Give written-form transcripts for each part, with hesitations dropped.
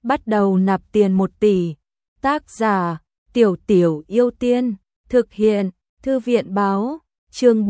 bắt đầu nạp tiền 1 tỷ. Tác giả, Tiểu Tiểu Yêu Tiên, thực hiện, Thư viện báo, chương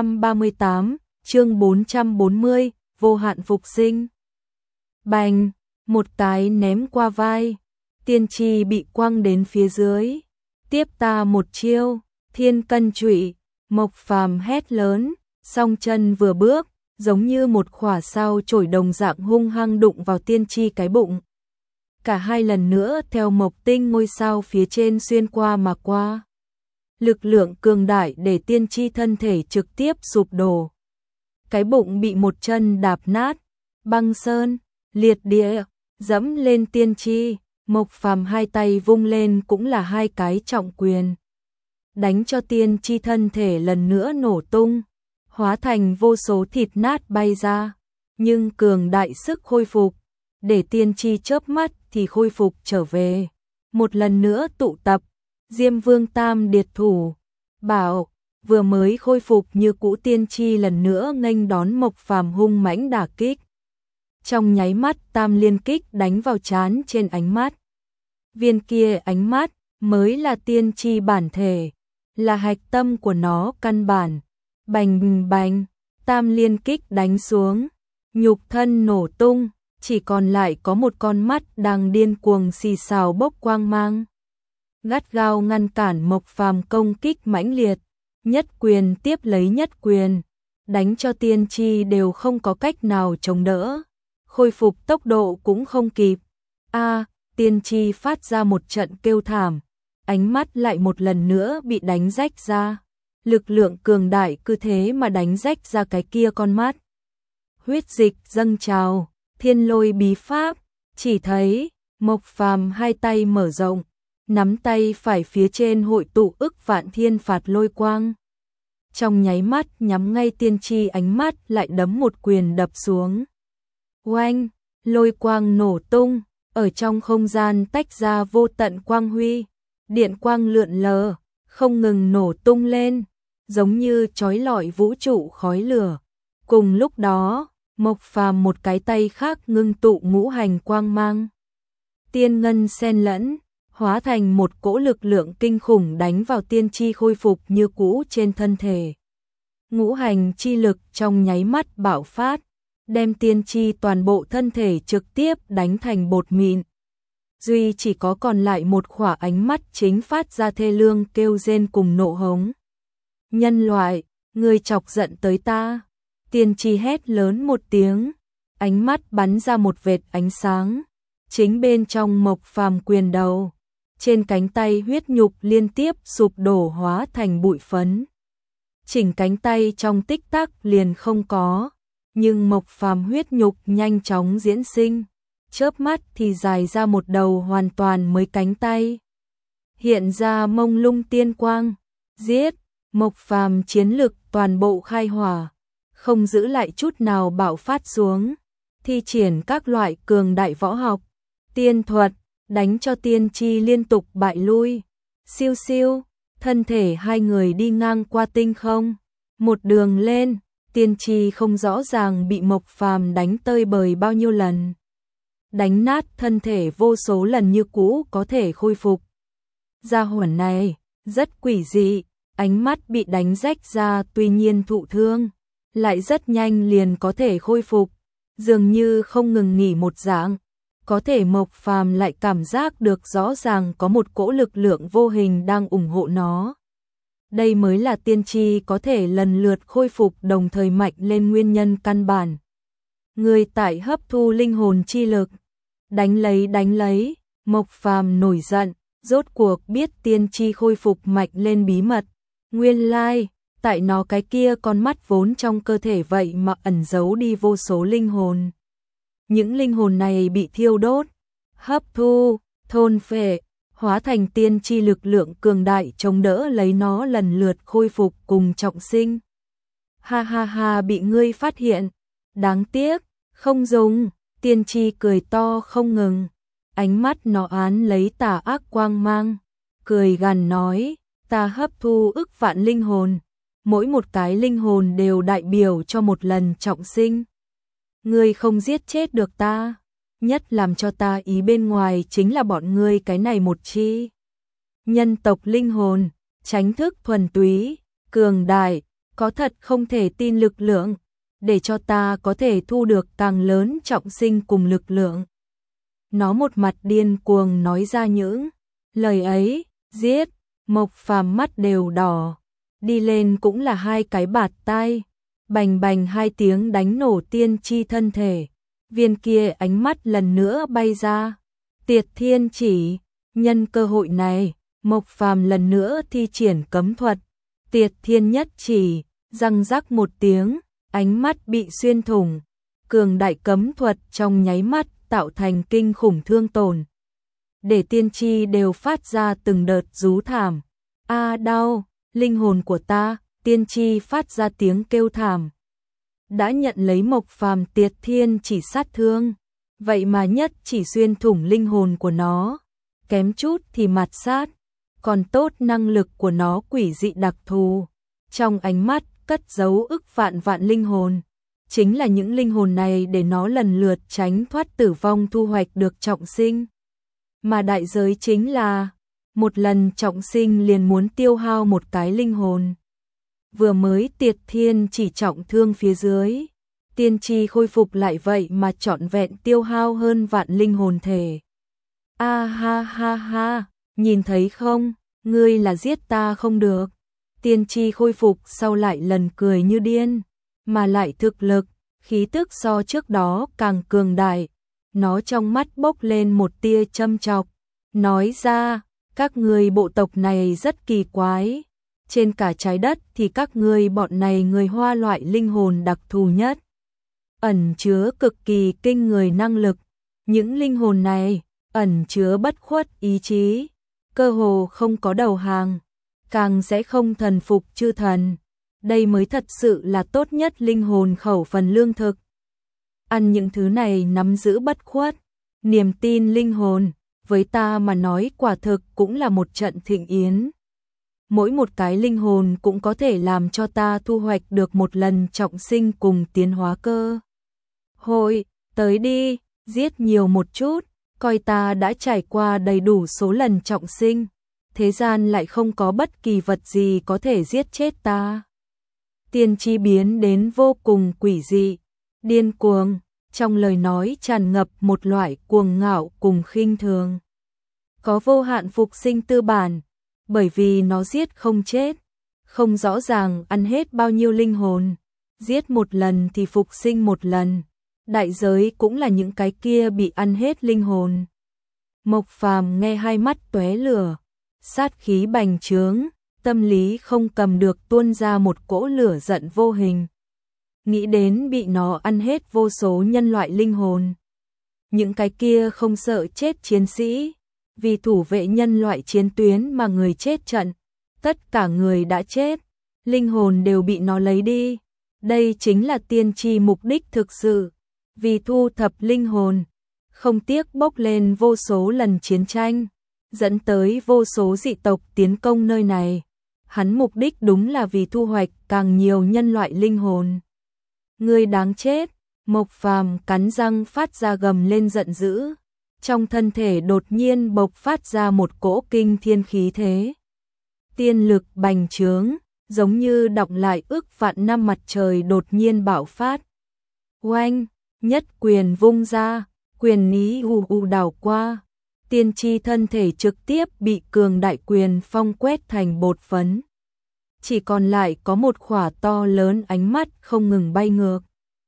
438, chương 440, vô hạn phục sinh. Bành, một cái ném qua vai, tiên tri bị quăng đến phía dưới. Tiếp ta một chiêu, thiên cân trụy, Mộc Phàm hét lớn, song chân vừa bước, giống như một khỏa sao chổi đồng dạng hung hăng đụng vào tiên tri cái bụng. Cả hai lần nữa theo mộc tinh ngôi sao phía trên xuyên qua mà qua. Lực lượng cường đại để tiên tri thân thể trực tiếp sụp đổ. Cái bụng bị một chân đạp nát, băng sơn, liệt địa, dẫm lên tiên tri. Mộc Phàm hai tay vung lên cũng là hai cái trọng quyền. Đánh cho tiên tri thân thể lần nữa nổ tung, hóa thành vô số thịt nát bay ra. Nhưng cường đại sức khôi phục, để tiên tri chớp mắt thì khôi phục trở về. Một lần nữa tụ tập, Diêm Vương Tam Điệt thủ, bảo, vừa mới khôi phục như cũ tiên tri lần nữa nghênh đón Mộc Phàm hung mãnh đả kích. Trong nháy mắt tam liên kích đánh vào trán trên ánh mắt. Viên kia ánh mắt mới là tiên tri bản thể, là hạch tâm của nó căn bản. Bành bành, tam liên kích đánh xuống, nhục thân nổ tung, chỉ còn lại có một con mắt đang điên cuồng xì xào bốc quang mang. Gắt gao ngăn cản Mộc Phàm công kích mãnh liệt, nhất quyền tiếp lấy nhất quyền, đánh cho tiên tri đều không có cách nào chống đỡ, khôi phục tốc độ cũng không kịp. Tiên tri phát ra một trận kêu thảm, ánh mắt lại một lần nữa bị đánh rách ra. Lực lượng cường đại cứ thế mà đánh rách ra cái kia con mắt. Huyết dịch dâng trào, thiên lôi bí pháp, chỉ thấy Mộc Phàm hai tay mở rộng, nắm tay phải phía trên hội tụ ức vạn thiên phạt lôi quang. Trong nháy mắt nhắm ngay tiên tri ánh mắt lại đấm một quyền đập xuống. Oanh, lôi quang nổ tung, ở trong không gian tách ra vô tận quang huy, điện quang lượn lờ, không ngừng nổ tung lên, giống như chói lọi vũ trụ khói lửa. Cùng lúc đó, Mộc Phàm một cái tay khác ngưng tụ ngũ hành quang mang. Tiên ngân xen lẫn, hóa thành một cỗ lực lượng kinh khủng đánh vào tiên tri khôi phục như cũ trên thân thể. Ngũ hành chi lực trong nháy mắt bạo phát, đem tiên tri toàn bộ thân thể trực tiếp đánh thành bột mịn. Duy chỉ có còn lại một khỏa ánh mắt chính phát ra thê lương kêu rên cùng nộ hống. Nhân loại, ngươi chọc giận tới ta. Tiên tri hét lớn một tiếng, ánh mắt bắn ra một vệt ánh sáng. Chính bên trong Mộc Phàm quyền đầu, trên cánh tay huyết nhục liên tiếp sụp đổ hóa thành bụi phấn. Chỉnh cánh tay trong tích tắc liền không có, nhưng Mộc Phàm huyết nhục nhanh chóng diễn sinh, chớp mắt thì dài ra một đầu hoàn toàn mới cánh tay. Hiện ra mông lung tiên quang, giết, Mộc Phàm chiến lực toàn bộ khai hỏa, không giữ lại chút nào bạo phát xuống, thi triển các loại cường đại võ học, tiên thuật, đánh cho tiên tri liên tục bại lui. Siêu siêu, thân thể hai người đi ngang qua tinh không, một đường lên, tiên tri không rõ ràng bị Mộc Phàm đánh tơi bời bao nhiêu lần. Đánh nát thân thể vô số lần như cũ có thể khôi phục. Gia hỏa này, rất quỷ dị, ánh mắt bị đánh rách ra tuy nhiên thụ thương, lại rất nhanh liền có thể khôi phục, dường như không ngừng nghỉ một dạng. Có thể Mộc Phàm lại cảm giác được rõ ràng có một cỗ lực lượng vô hình đang ủng hộ nó. Đây mới là tiên tri có thể lần lượt khôi phục đồng thời mạnh lên nguyên nhân căn bản. Người tại hấp thu linh hồn chi lực, đánh lấy, Mộc Phàm nổi giận, rốt cuộc biết tiên tri khôi phục mạnh lên bí mật. Nguyên lai, tại nó cái kia con mắt vốn trong cơ thể vậy mà ẩn giấu đi vô số linh hồn. Những linh hồn này bị thiêu đốt, hấp thu, thôn phệ, hóa thành tiên tri lực lượng cường đại chống đỡ lấy nó lần lượt khôi phục cùng trọng sinh. Ha ha ha, bị ngươi phát hiện, đáng tiếc, không dùng. Tiên tri cười to không ngừng, ánh mắt nó án lấy tà ác quang mang, cười gằn nói, ta hấp thu ức vạn linh hồn, mỗi một cái linh hồn đều đại biểu cho một lần trọng sinh. Ngươi không giết chết được ta, nhất làm cho ta ý bên ngoài chính là bọn ngươi cái này một chi. Nhân tộc linh hồn, tránh thức thuần túy, cường đại, có thật không thể tin lực lượng, để cho ta có thể thu được càng lớn trọng sinh cùng lực lượng. Nó một mặt điên cuồng nói ra những lời ấy, giết, Mộc Phàm mắt đều đỏ, đi lên cũng là hai cái bạt tai, bành bành hai tiếng đánh nổ tiên chi thân thể. Viên kia ánh mắt lần nữa bay ra, Tiệt Thiên Chỉ, nhân cơ hội này, Mộc Phàm lần nữa thi triển cấm thuật, Tiệt Thiên Nhất Chỉ, răng rắc một tiếng, ánh mắt bị xuyên thủng, cường đại cấm thuật trong nháy mắt tạo thành kinh khủng thương tổn. Để tiên tri đều phát ra từng đợt rú thảm. A đau, linh hồn của ta, tiên tri phát ra tiếng kêu thảm. Đã nhận lấy Mộc Phàm Tiệt Thiên Chỉ sát thương, vậy mà nhất chỉ xuyên thủng linh hồn của nó, kém chút thì mạt sát, còn tốt năng lực của nó quỷ dị đặc thù, trong ánh mắt cất giấu ức vạn vạn linh hồn, chính là những linh hồn này để nó lần lượt tránh thoát tử vong thu hoạch được trọng sinh. Mà đại giới chính là, một lần trọng sinh liền muốn tiêu hao một cái linh hồn. Vừa mới Tiệt Thiên Chỉ trọng thương phía dưới, tiên tri khôi phục lại vậy mà trọn vẹn tiêu hao hơn vạn linh hồn thể. A ha ha ha, nhìn thấy không, ngươi là giết ta không được. Tiên tri khôi phục sau lại lần cười như điên, mà lại thực lực, khí tức so trước đó càng cường đại. Nó trong mắt bốc lên một tia châm chọc, nói ra, các ngươi bộ tộc này rất kỳ quái. Trên cả trái đất thì các ngươi bọn này người Hoa loại linh hồn đặc thù nhất, ẩn chứa cực kỳ kinh người năng lực. Những linh hồn này ẩn chứa bất khuất ý chí, cơ hồ không có đầu hàng, càng sẽ không thần phục chư thần. Đây mới thật sự là tốt nhất linh hồn khẩu phần lương thực. Ăn những thứ này nắm giữ bất khuất, niềm tin linh hồn, với ta mà nói quả thực cũng là một trận thịnh yến. Mỗi một cái linh hồn cũng có thể làm cho ta thu hoạch được một lần trọng sinh cùng tiến hóa cơ hội. Tới đi, giết nhiều một chút, coi ta đã trải qua đầy đủ số lần trọng sinh, thế gian lại không có bất kỳ vật gì có thể giết chết ta. Tiên tri biến đến vô cùng quỷ dị, điên cuồng, trong lời nói tràn ngập một loại cuồng ngạo cùng khinh thường. Có vô hạn phục sinh tư bản, bởi vì nó giết không chết, không rõ ràng ăn hết bao nhiêu linh hồn, giết một lần thì phục sinh một lần, đại giới cũng là những cái kia bị ăn hết linh hồn. Mộc Phàm nghe hai mắt tóe lửa, sát khí bành trướng, tâm lý không cầm được tuôn ra một cỗ lửa giận vô hình. Nghĩ đến bị nó ăn hết vô số nhân loại linh hồn. Những cái kia không sợ chết chiến sĩ, vì thủ vệ nhân loại chiến tuyến mà người chết trận, tất cả người đã chết, linh hồn đều bị nó lấy đi. Đây chính là tiên tri mục đích thực sự, vì thu thập linh hồn, không tiếc bốc lên vô số lần chiến tranh, dẫn tới vô số dị tộc tiến công nơi này. Hắn mục đích đúng là vì thu hoạch càng nhiều nhân loại linh hồn. Ngươi đáng chết, Mộc Phàm cắn răng phát ra gầm lên giận dữ. Trong thân thể đột nhiên bộc phát ra một cỗ kinh thiên khí thế. Tiên lực bành trướng, giống như đọng lại ức vạn năm mặt trời đột nhiên bạo phát. Oanh, nhất quyền vung ra, quyền ý u đảo qua. Tiên tri thân thể trực tiếp bị cường đại quyền phong quét thành bột phấn. Chỉ còn lại có một khỏa to lớn ánh mắt không ngừng bay ngược.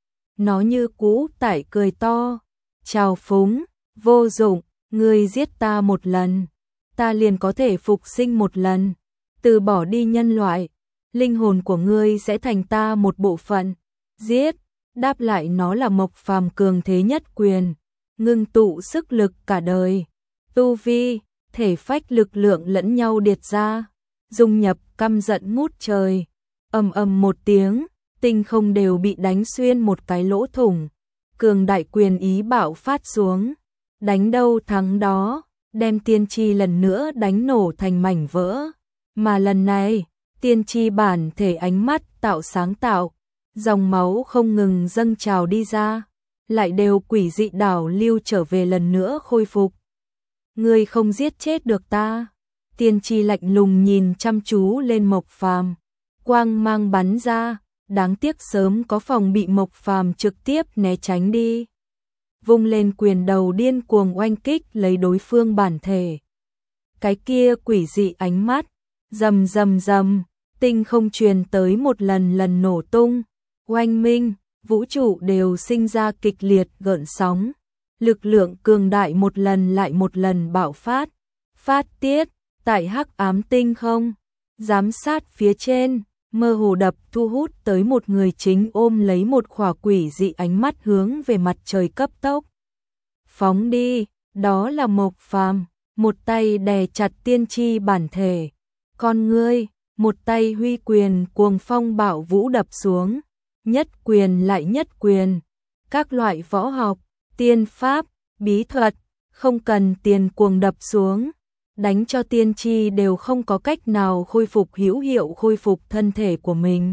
Nó như cũ tải cười to, trào phúng, vô dụng, ngươi giết ta một lần, ta liền có thể phục sinh một lần, từ bỏ đi nhân loại, linh hồn của ngươi sẽ thành ta một bộ phận, giết, đáp lại nó là Mộc Phàm cường thế nhất quyền, ngưng tụ sức lực cả đời, tu vi, thể phách lực lượng lẫn nhau điệt ra, dung nhập căm giận ngút trời, ầm ầm một tiếng, tinh không đều bị đánh xuyên một cái lỗ thủng, cường đại quyền ý bạo phát xuống, đánh đâu thắng đó, đem tiên tri lần nữa đánh nổ thành mảnh vỡ, mà lần này, tiên tri bản thể ánh mắt tạo sáng tạo, dòng máu không ngừng dâng trào đi ra, lại đều quỷ dị đảo lưu trở về lần nữa khôi phục. Ngươi không giết chết được ta. Tiên tri lạnh lùng nhìn chăm chú lên Mộc Phàm, quang mang bắn ra, đáng tiếc sớm có phòng bị Mộc Phàm trực tiếp né tránh đi. Vung lên quyền đầu điên cuồng oanh kích lấy đối phương bản thể. Cái kia quỷ dị ánh mắt, rầm rầm rầm, tinh không truyền tới một lần lần nổ tung, oanh minh, vũ trụ đều sinh ra kịch liệt gợn sóng. Lực lượng cường đại một lần lại một lần bạo phát tiết, tại hắc ám tinh không, giám sát phía trên, mơ hồ đập thu hút tới một người chính ôm lấy một khỏa quỷ dị ánh mắt hướng về mặt trời cấp tốc. Phóng đi, đó là Mộc Phàm, một tay đè chặt tiên tri bản thể, con ngươi, một tay huy quyền cuồng phong bạo vũ đập xuống, nhất quyền lại nhất quyền, các loại võ học, tiên pháp, bí thuật, không cần tiền cuồng đập xuống, đánh cho tiên tri đều không có cách nào khôi phục hữu hiệu khôi phục thân thể của mình.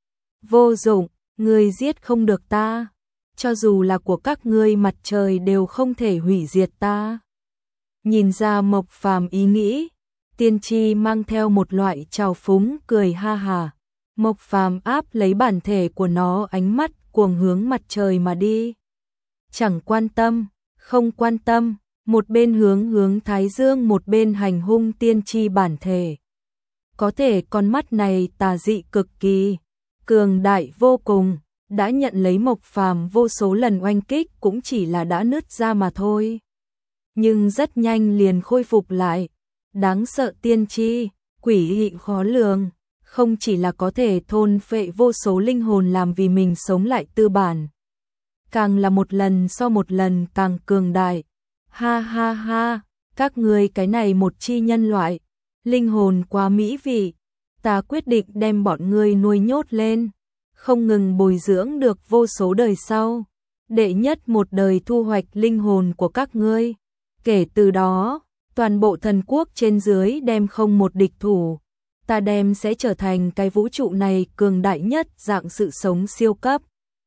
Vô dụng, ngươi giết không được ta, cho dù là của các ngươi mặt trời đều không thể hủy diệt ta. Nhìn ra Mộc Phàm ý nghĩ, tiên tri mang theo một loại trào phúng cười ha hà. Mộc Phàm áp lấy bản thể của nó, ánh mắt cuồng hướng mặt trời mà đi. Chẳng quan tâm, không quan tâm, một bên hướng Thái Dương, một bên hành hung tiên tri bản thể. Có thể con mắt này tà dị cực kỳ, cường đại vô cùng, đã nhận lấy Mộc Phàm vô số lần oanh kích cũng chỉ là đã nứt ra mà thôi. Nhưng rất nhanh liền khôi phục lại. Đáng sợ tiên tri, quỷ dị khó lường, không chỉ là có thể thôn phệ vô số linh hồn làm vì mình sống lại tư bản, càng là một lần so một lần càng cường đại. Ha ha ha, các ngươi cái này một chi nhân loại, linh hồn quá mỹ vị, ta quyết định đem bọn ngươi nuôi nhốt lên, không ngừng bồi dưỡng được vô số đời sau, đệ nhất một đời thu hoạch linh hồn của các ngươi. Kể từ đó, toàn bộ thần quốc trên dưới đem không một địch thủ, ta đem sẽ trở thành cái vũ trụ này cường đại nhất dạng sự sống siêu cấp.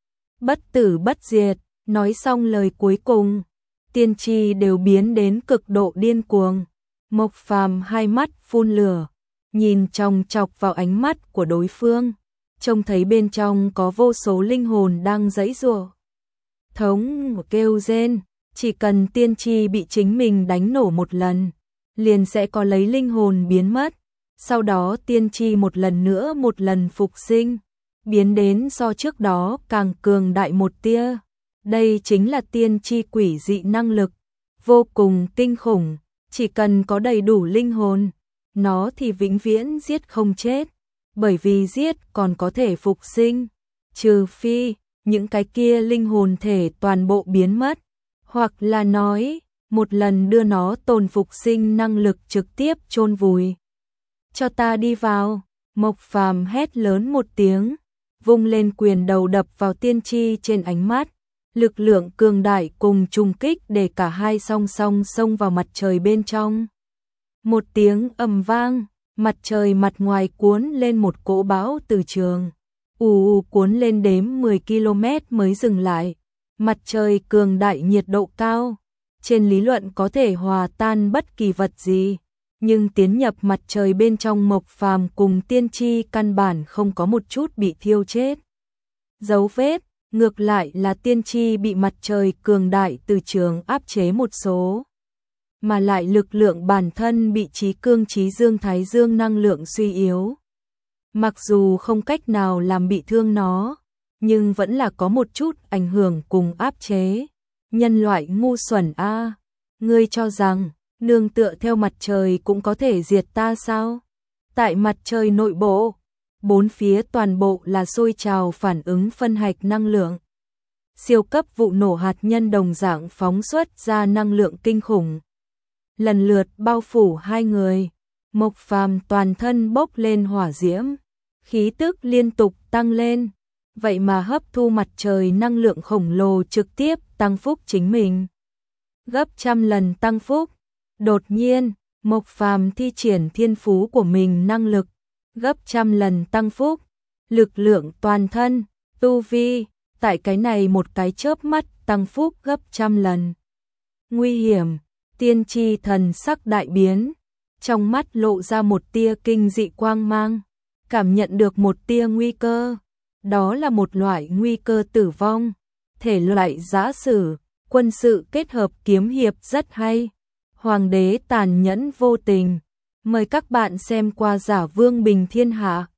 Bất tử bất diệt, nói xong lời cuối cùng, tiên tri đều biến đến cực độ điên cuồng. Mộc Phàm hai mắt phun lửa, nhìn chòng chọc vào ánh mắt của đối phương, trông thấy bên trong có vô số linh hồn đang giãy giụa. Thống kêu rên, chỉ cần tiên tri bị chính mình đánh nổ một lần, liền sẽ có lấy linh hồn biến mất, sau đó tiên tri một lần phục sinh, biến đến so trước đó càng cường đại một tia. Đây chính là tiên tri quỷ dị năng lực, vô cùng kinh khủng, chỉ cần có đầy đủ linh hồn, nó thì vĩnh viễn giết không chết, bởi vì giết còn có thể phục sinh, trừ phi những cái kia linh hồn thể toàn bộ biến mất, hoặc là nói, một lần đưa nó tồn phục sinh năng lực trực tiếp chôn vùi. Cho ta đi vào, Mộc Phàm hét lớn một tiếng, vung lên quyền đầu đập vào tiên tri trên ánh mắt, lực lượng cường đại cùng trùng kích để cả hai song song xông vào mặt trời bên trong. Một tiếng ầm vang, mặt trời mặt ngoài cuốn lên một cỗ bão từ trường, cuốn lên đếm 10 km mới dừng lại. Mặt trời cường đại nhiệt độ cao, trên lý luận có thể hòa tan bất kỳ vật gì, nhưng tiến nhập mặt trời bên trong Mộc Phàm cùng tiên tri căn bản không có một chút bị thiêu chết dấu vết, ngược lại là tiên tri bị mặt trời cường đại từ trường áp chế một số, mà lại lực lượng bản thân bị trí cương trí dương thái dương năng lượng suy yếu. Mặc dù không cách nào làm bị thương nó, nhưng vẫn là có một chút ảnh hưởng cùng áp chế. Nhân loại ngu xuẩn a, ngươi cho rằng nương tựa theo mặt trời cũng có thể diệt ta sao? Tại mặt trời nội bộ, bốn phía toàn bộ là sôi trào phản ứng phân hạch năng lượng. Siêu cấp vụ nổ hạt nhân đồng dạng phóng xuất ra năng lượng kinh khủng, lần lượt bao phủ hai người. Mộc Phàm toàn thân bốc lên hỏa diễm, khí tức liên tục tăng lên, vậy mà hấp thu mặt trời năng lượng khổng lồ trực tiếp tăng phúc chính mình. Gấp trăm lần tăng phúc. Đột nhiên, Mộc Phàm thi triển thiên phú của mình năng lực, gấp trăm lần tăng phúc, lực lượng toàn thân, tu vi, tại cái này một cái chớp mắt tăng phúc gấp trăm lần. Nguy hiểm, tiên tri thần sắc đại biến, trong mắt lộ ra một tia kinh dị quang mang, cảm nhận được một tia nguy cơ, đó là một loại nguy cơ tử vong, thể loại giã sử, quân sự kết hợp kiếm hiệp rất hay. Hoàng đế tàn nhẫn vô tình. Mời các bạn xem qua Giả Vương Bình Thiên Hạ.